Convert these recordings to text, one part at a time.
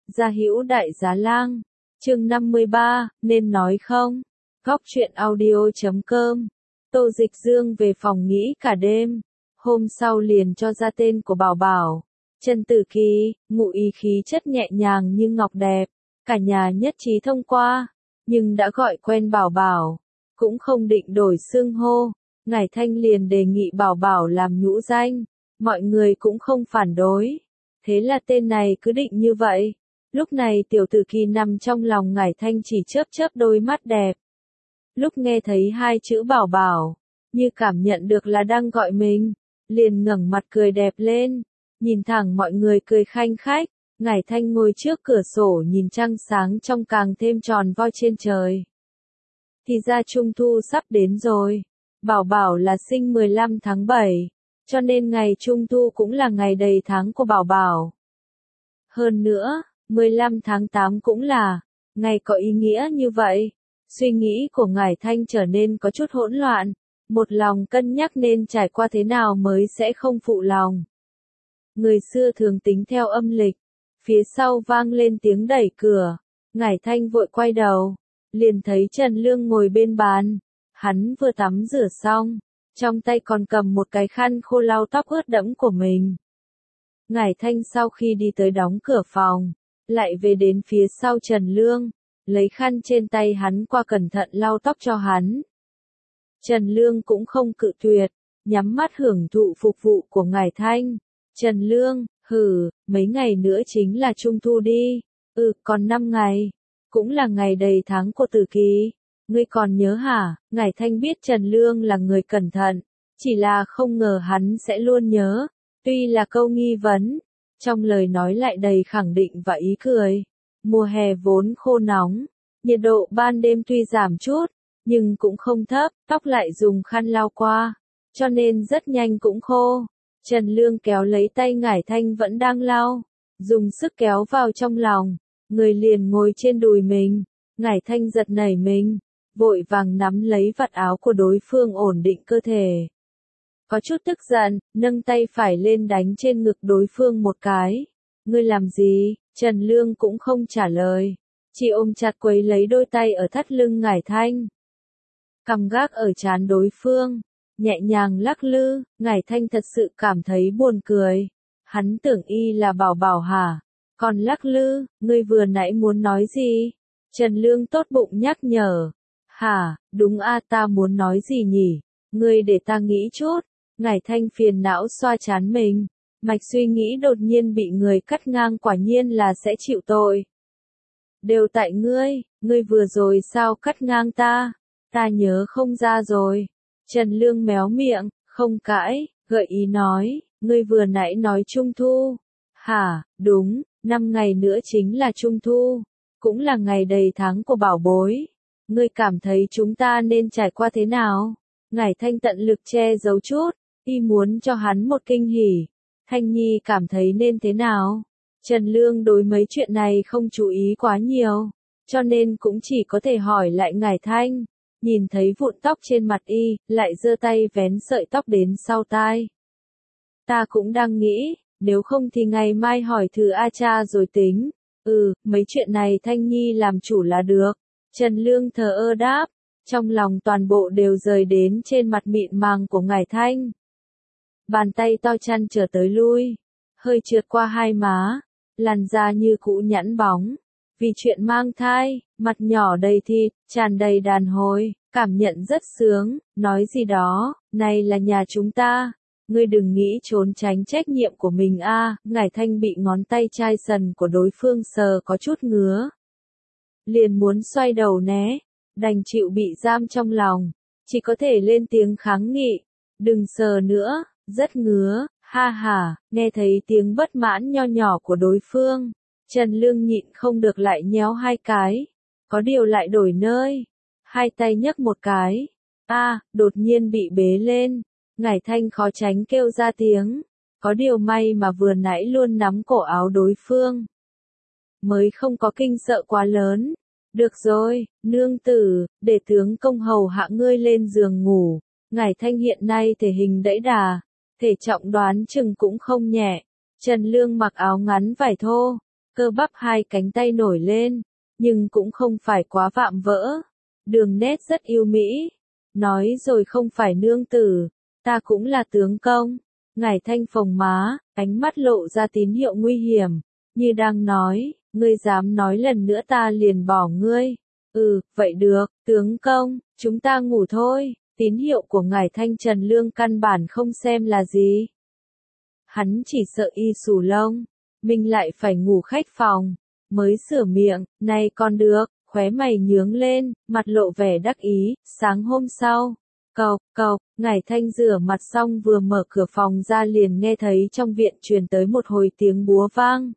Gia Hữu Đại Giá Lang, chương 53, nên nói không? Góc truyện audio.com. Tô Dịch Dương về phòng nghĩ cả đêm, hôm sau liền cho ra tên của Bảo Bảo. Trần Tử Kỳ, ngụ ý khí chất nhẹ nhàng như ngọc đẹp, cả nhà nhất trí thông qua, nhưng đã gọi quen Bảo Bảo, cũng không định đổi xưng hô. Ngải Thanh liền đề nghị Bảo Bảo làm nhũ danh, mọi người cũng không phản đối, thế là tên này cứ định như vậy. Lúc này Tiểu Tử Kỳ nằm trong lòng Ngải Thanh chỉ chớp chớp đôi mắt đẹp. Lúc nghe thấy hai chữ Bảo Bảo, như cảm nhận được là đang gọi mình, liền ngẩng mặt cười đẹp lên, nhìn thẳng mọi người cười khanh khách. Ngải Thanh ngồi trước cửa sổ nhìn trăng sáng trong càng thêm tròn vo trên trời. Thì ra Trung Thu sắp đến rồi. Bảo Bảo là sinh 15 tháng 7, cho nên ngày Trung Thu cũng là ngày đầy tháng của Bảo Bảo. Hơn nữa, 15 tháng 8 cũng là ngày có ý nghĩa như vậy. Suy nghĩ của Ngải Thanh trở nên có chút hỗn loạn, một lòng cân nhắc nên trải qua thế nào mới sẽ không phụ lòng. Người xưa thường tính theo âm lịch, phía sau vang lên tiếng đẩy cửa, Ngải Thanh vội quay đầu, liền thấy Trần Lương ngồi bên bàn. Hắn vừa tắm rửa xong, trong tay còn cầm một cái khăn khô lau tóc ướt đẫm của mình. Ngải Thanh sau khi đi tới đóng cửa phòng, lại về đến phía sau Trần Lương, lấy khăn trên tay hắn qua cẩn thận lau tóc cho hắn. Trần Lương cũng không cự tuyệt, nhắm mắt hưởng thụ phục vụ của Ngải Thanh. Trần Lương, mấy ngày nữa chính là Trung Thu đi. Còn 5 ngày, cũng là ngày đầy tháng của Tử Kỳ. Ngươi còn nhớ hả? Ngải Thanh biết Trần Lương là người cẩn thận, chỉ là không ngờ hắn sẽ luôn nhớ. Tuy là câu nghi vấn, trong lời nói lại đầy khẳng định và ý cười. Mùa hè vốn khô nóng, nhiệt độ ban đêm tuy giảm chút, nhưng cũng không thấp, tóc lại dùng khăn lau qua, cho nên rất nhanh cũng khô. Trần Lương kéo lấy tay Ngải Thanh vẫn đang lau, dùng sức kéo vào trong lòng, người liền ngồi trên đùi mình. Ngải Thanh giật nảy mình, vội vàng nắm lấy vạt áo của đối phương ổn định cơ thể. Có chút tức giận, nâng tay phải lên đánh trên ngực đối phương một cái. Ngươi làm gì? Trần Lương cũng không trả lời, chỉ ôm chặt quấy lấy đôi tay ở thắt lưng Ngải Thanh. Cằm gác ở trán đối phương, nhẹ nhàng lắc lư. Ngải Thanh thật sự cảm thấy buồn cười. Hắn tưởng y là Bảo Bảo hả? Còn lắc lư, ngươi vừa nãy muốn nói gì? Trần Lương tốt bụng nhắc nhở. Hả, đúng ta muốn nói gì nhỉ? Ngươi để ta nghĩ chút. Ngải Thanh phiền não xoa trán mình, mạch suy nghĩ đột nhiên bị người cắt ngang, quả nhiên là sẽ chịu tội. Đều tại ngươi vừa rồi sao cắt ngang ta? Ta nhớ không ra rồi. Trần Lương méo miệng, không cãi, gợi ý nói, ngươi vừa nãy nói Trung Thu. Hả, đúng, 5 ngày nữa chính là Trung Thu, cũng là ngày đầy tháng của bảo bối. Ngươi cảm thấy chúng ta nên trải qua thế nào? Ngải Thanh tận lực che giấu chút, y muốn cho hắn một kinh hỉ. Thanh Nhi cảm thấy nên thế nào? Trần Lương đối mấy chuyện này không chú ý quá nhiều, cho nên cũng chỉ có thể hỏi lại Ngải Thanh. Nhìn thấy vụn tóc trên mặt y, lại giơ tay vén sợi tóc đến sau tai. Ta cũng đang nghĩ, nếu không thì ngày mai hỏi thử A Cha rồi tính. Mấy chuyện này Thanh Nhi làm chủ là được. Trần Lương thờ ơ đáp, trong lòng toàn bộ đều rời đến trên mặt mịn màng của Ngải Thanh. Bàn tay to chăn trở tới lui, hơi trượt qua hai má, làn da như cũ nhẵn bóng. Vì chuyện mang thai, mặt nhỏ đầy thịt, tràn đầy đàn hồi, cảm nhận rất sướng, nói gì đó, này là nhà chúng ta. Ngươi đừng nghĩ trốn tránh trách nhiệm của mình a. Ngải Thanh bị ngón tay chai sần của đối phương sờ có chút ngứa. Liền muốn xoay đầu né, đành chịu bị giam trong lòng, chỉ có thể lên tiếng kháng nghị. Đừng sờ nữa, rất ngứa, ha ha. Nghe thấy tiếng bất mãn nho nhỏ của đối phương, Trần Lương nhịn không được lại nhéo hai cái. Có điều lại đổi nơi, hai tay nhấc một cái. Đột nhiên bị bế lên. Ngải Thanh khó tránh kêu ra tiếng. Có điều may mà vừa nãy luôn nắm cổ áo đối phương, mới không có kinh sợ quá lớn. Được rồi, nương tử, để tướng công hầu hạ ngươi lên giường ngủ. Ngải Thanh hiện nay thể hình đẫy đà, thể trọng đoán chừng cũng không nhẹ. Trần Lương mặc áo ngắn vải thô, cơ bắp hai cánh tay nổi lên, nhưng cũng không phải quá vạm vỡ. Đường nét rất yêu mỹ. Nói rồi không phải nương tử, ta cũng là tướng công. Ngải Thanh phồng má, ánh mắt lộ ra tín hiệu nguy hiểm, như đang nói, ngươi dám nói lần nữa ta liền bỏ ngươi. Vậy được, tướng công, chúng ta ngủ thôi. Tín hiệu của Ngải Thanh Trần Lương căn bản không xem là gì. Hắn chỉ sợ y xù lông, mình lại phải ngủ khách phòng, mới sửa miệng, này còn được, khóe mày nhướng lên, mặt lộ vẻ đắc ý. Sáng hôm sau, cộc, Ngải Thanh rửa mặt xong vừa mở cửa phòng ra liền nghe thấy trong viện truyền tới một hồi tiếng búa vang.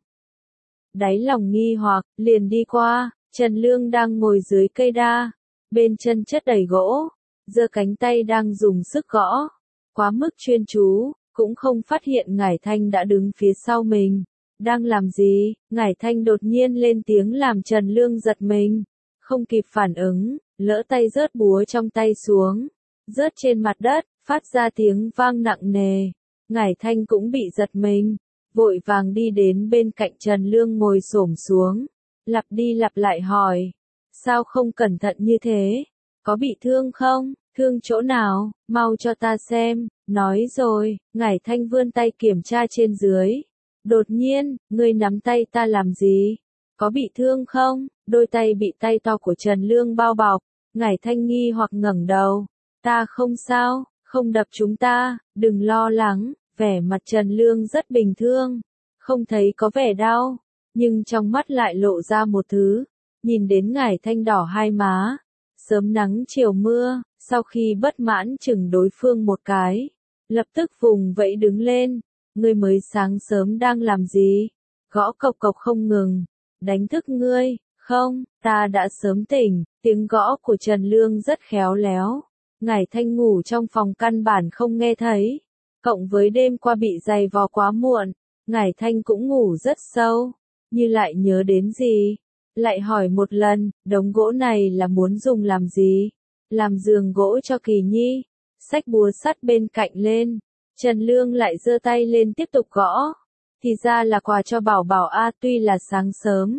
Đáy lòng nghi hoặc, liền đi qua, Trần Lương đang ngồi dưới cây đa, bên chân chất đầy gỗ, giơ cánh tay đang dùng sức gõ, quá mức chuyên chú, cũng không phát hiện Ngải Thanh đã đứng phía sau mình. Đang làm gì? Ngải Thanh đột nhiên lên tiếng làm Trần Lương giật mình, không kịp phản ứng, lỡ tay rớt búa trong tay xuống, rớt trên mặt đất, phát ra tiếng vang nặng nề. Ngải Thanh cũng bị giật mình, vội vàng đi đến bên cạnh Trần Lương ngồi xổm xuống, lặp đi lặp lại hỏi, sao không cẩn thận như thế? Có bị thương không? Thương chỗ nào? Mau cho ta xem. Nói rồi, Ngải Thanh vươn tay kiểm tra trên dưới. Đột nhiên, ngươi nắm tay ta làm gì? Có bị thương không? Đôi tay bị tay to của Trần Lương bao bọc. Ngải Thanh nghi hoặc ngẩng đầu. Ta không sao, không đập chúng ta, đừng lo lắng. Vẻ mặt Trần Lương rất bình thường, không thấy có vẻ đau, nhưng trong mắt lại lộ ra một thứ. Nhìn đến Ngải Thanh đỏ hai má, sớm nắng chiều mưa, sau khi bất mãn chừng đối phương một cái, lập tức vùng vẫy đứng lên. Ngươi mới sáng sớm đang làm gì? Gõ cộc cộc không ngừng, đánh thức ngươi? Không, ta đã sớm tỉnh. Tiếng gõ của Trần Lương rất khéo léo. Ngải Thanh ngủ trong phòng căn bản không nghe thấy, cộng với đêm qua bị giày vò quá muộn, Ngải Thanh cũng ngủ rất sâu, như lại nhớ đến gì, lại hỏi một lần, đống gỗ này là muốn dùng làm gì? Làm giường gỗ cho Kỳ Nhi. Xách búa sắt bên cạnh lên, Trần Lương lại giơ tay lên tiếp tục gõ. Thì ra là quà cho Bảo Bảo a, tuy là sáng sớm,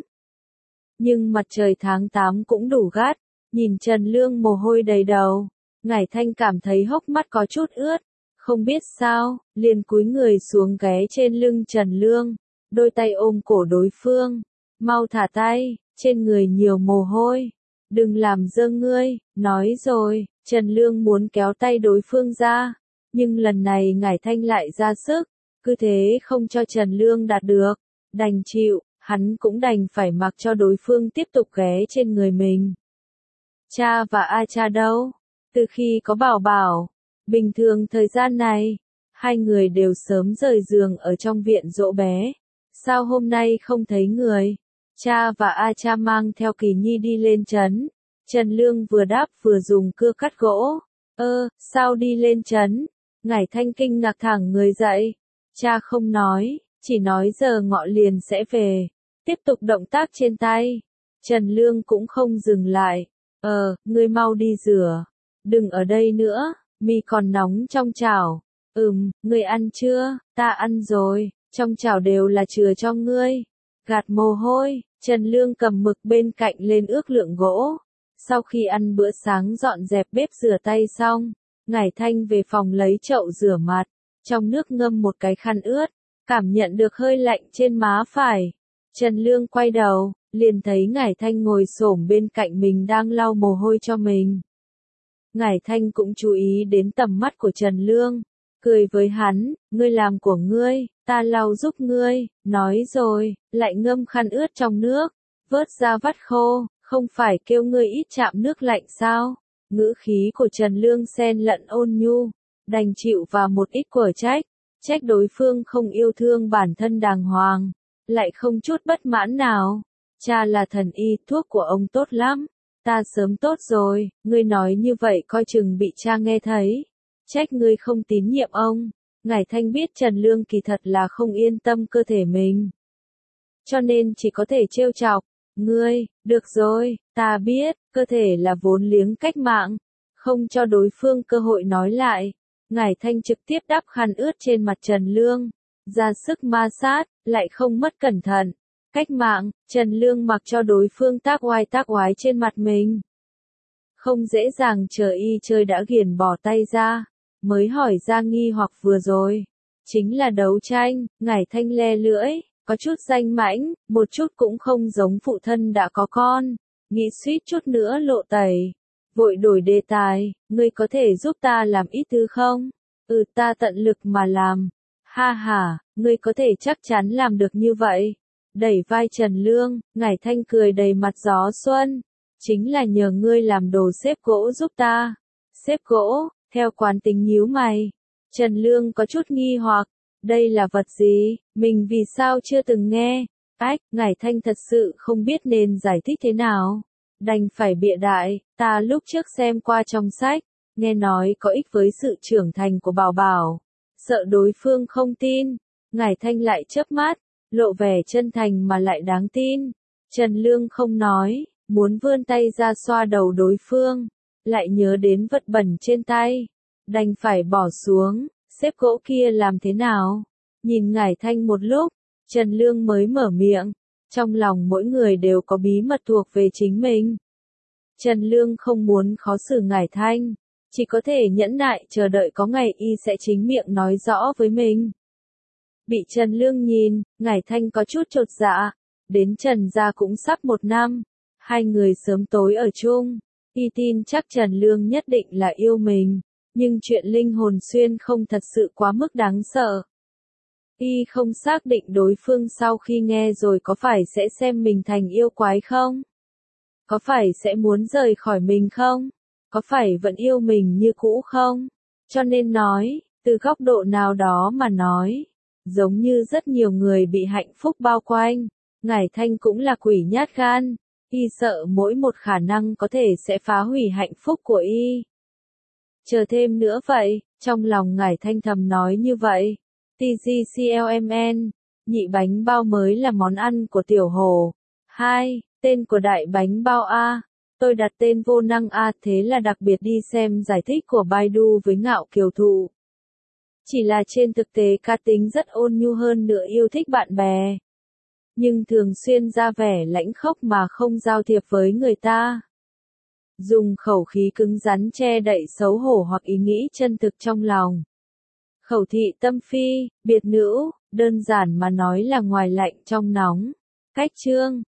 nhưng mặt trời tháng 8 cũng đủ gắt, nhìn Trần Lương mồ hôi đầy đầu, Ngải Thanh cảm thấy hốc mắt có chút ướt, không biết sao, liền cúi người xuống ghé trên lưng Trần Lương, đôi tay ôm cổ đối phương, mau thả tay, trên người nhiều mồ hôi, đừng làm dơ ngươi. Nói rồi, Trần Lương muốn kéo tay đối phương ra, nhưng lần này Ngải Thanh lại ra sức, cứ thế không cho Trần Lương đạt được, đành chịu, hắn cũng đành phải mặc cho đối phương tiếp tục ghé trên người mình. Cha và A Cha đâu? Từ khi có Bảo Bảo, bình thường thời gian này, hai người đều sớm rời giường ở trong viện dỗ bé. Sao hôm nay không thấy người? Cha và A Cha mang theo Kỳ Nhi đi lên trấn. Trần Lương vừa đáp vừa dùng cưa cắt gỗ. Sao đi lên trấn? Ngải Thanh kinh ngạc thẳng người dậy. Cha không nói, chỉ nói giờ ngọ liền sẽ về. Tiếp tục động tác trên tay. Trần Lương cũng không dừng lại. Ngươi mau đi rửa. Đừng ở đây nữa, mì còn nóng trong chảo. Ngươi ăn chưa? Ta ăn rồi, trong chảo đều là chừa cho ngươi. Gạt mồ hôi, Trần Lương cầm mực bên cạnh lên ước lượng gỗ. Sau khi ăn bữa sáng dọn dẹp bếp rửa tay xong, Ngải Thanh về phòng lấy chậu rửa mặt, trong nước ngâm một cái khăn ướt, cảm nhận được hơi lạnh trên má phải. Trần Lương quay đầu, liền thấy Ngải Thanh ngồi xổm bên cạnh mình đang lau mồ hôi cho mình. Ngải Thanh cũng chú ý đến tầm mắt của Trần Lương, cười với hắn, ngươi làm của ngươi, ta lau giúp ngươi. Nói rồi, lại ngâm khăn ướt trong nước, vớt ra vắt khô, không phải kêu ngươi ít chạm nước lạnh sao? Ngữ khí của Trần Lương xen lẫn ôn nhu, đành chịu vào một ít của trách đối phương không yêu thương bản thân đàng hoàng, lại không chút bất mãn nào. Cha là thần y, thuốc của ông tốt lắm, ta sớm tốt rồi, ngươi nói như vậy coi chừng bị cha nghe thấy. Trách ngươi không tín nhiệm ông. Ngải Thanh biết Trần Lương kỳ thật là không yên tâm cơ thể mình, cho nên chỉ có thể trêu chọc. Ngươi, được rồi, ta biết, cơ thể là vốn liếng cách mạng, không cho đối phương cơ hội nói lại. Ngải Thanh trực tiếp đắp khăn ướt trên mặt Trần Lương, ra sức ma sát, lại không mất cẩn thận. Cách mạng, Trần Lương mặc cho đối phương tác oai trên mặt mình. Không dễ dàng chờ y chơi đã ghiền bỏ tay ra, mới hỏi ra nghi hoặc vừa rồi. Chính là đấu tranh, Ngải Thanh le lưỡi, có chút danh mãnh, một chút cũng không giống phụ thân đã có con, nghĩ suýt chút nữa lộ tẩy. Vội đổi đề tài, ngươi có thể giúp ta làm ít thứ không? Ta tận lực mà làm. Ha ha, ngươi có thể chắc chắn làm được như vậy. Đẩy vai Trần Lương, Ngải Thanh cười đầy mặt gió xuân. Chính là nhờ ngươi làm đồ xếp gỗ giúp ta. Xếp gỗ, theo quán tính nhíu mày. Trần Lương có chút nghi hoặc, đây là vật gì, mình vì sao chưa từng nghe. Ngải Thanh thật sự không biết nên giải thích thế nào. Đành phải bịa đại, ta lúc trước xem qua trong sách, nghe nói có ích với sự trưởng thành của Bảo Bảo. Sợ đối phương không tin, Ngải Thanh lại chớp mắt, lộ vẻ chân thành mà lại đáng tin. Trần Lương không nói, muốn vươn tay ra xoa đầu đối phương, lại nhớ đến vật bẩn trên tay, đành phải bỏ xuống. Xếp gỗ kia làm thế nào? Nhìn Ngải Thanh một lúc, Trần Lương mới mở miệng. Trong lòng mỗi người đều có bí mật thuộc về chính mình. Trần Lương không muốn khó xử Ngải Thanh, chỉ có thể nhẫn nại chờ đợi có ngày y sẽ chính miệng nói rõ với mình. Bị Trần Lương nhìn, Ngải Thanh có chút chột dạ. Đến Trần gia cũng sắp 1 năm, hai người sớm tối ở chung. Y tin chắc Trần Lương nhất định là yêu mình, nhưng chuyện linh hồn xuyên không thật sự quá mức đáng sợ. Y không xác định đối phương sau khi nghe rồi có phải sẽ xem mình thành yêu quái không? Có phải sẽ muốn rời khỏi mình không? Có phải vẫn yêu mình như cũ không? Cho nên nói, từ góc độ nào đó mà nói, giống như rất nhiều người bị hạnh phúc bao quanh, Ngải Thanh cũng là quỷ nhát gan. Y sợ mỗi một khả năng có thể sẽ phá hủy hạnh phúc của y. Chờ thêm nữa vậy, trong lòng Ngải Thanh thầm nói như vậy. TGCLMN, nhị bánh bao mới là món ăn của Tiểu Hồ. 2. Tên của đại bánh bao A. Tôi đặt tên vô năng A thế là đặc biệt đi xem giải thích của Baidu với Ngạo Kiều Thụ. Chỉ là trên thực tế cá tính rất ôn nhu hơn nữa yêu thích bạn bè. Nhưng thường xuyên ra vẻ lãnh khốc mà không giao thiệp với người ta. Dùng khẩu khí cứng rắn che đậy xấu hổ hoặc ý nghĩ chân thực trong lòng. Khẩu thị tâm phi, biệt nữ, đơn giản mà nói là ngoài lạnh trong nóng. Cách chương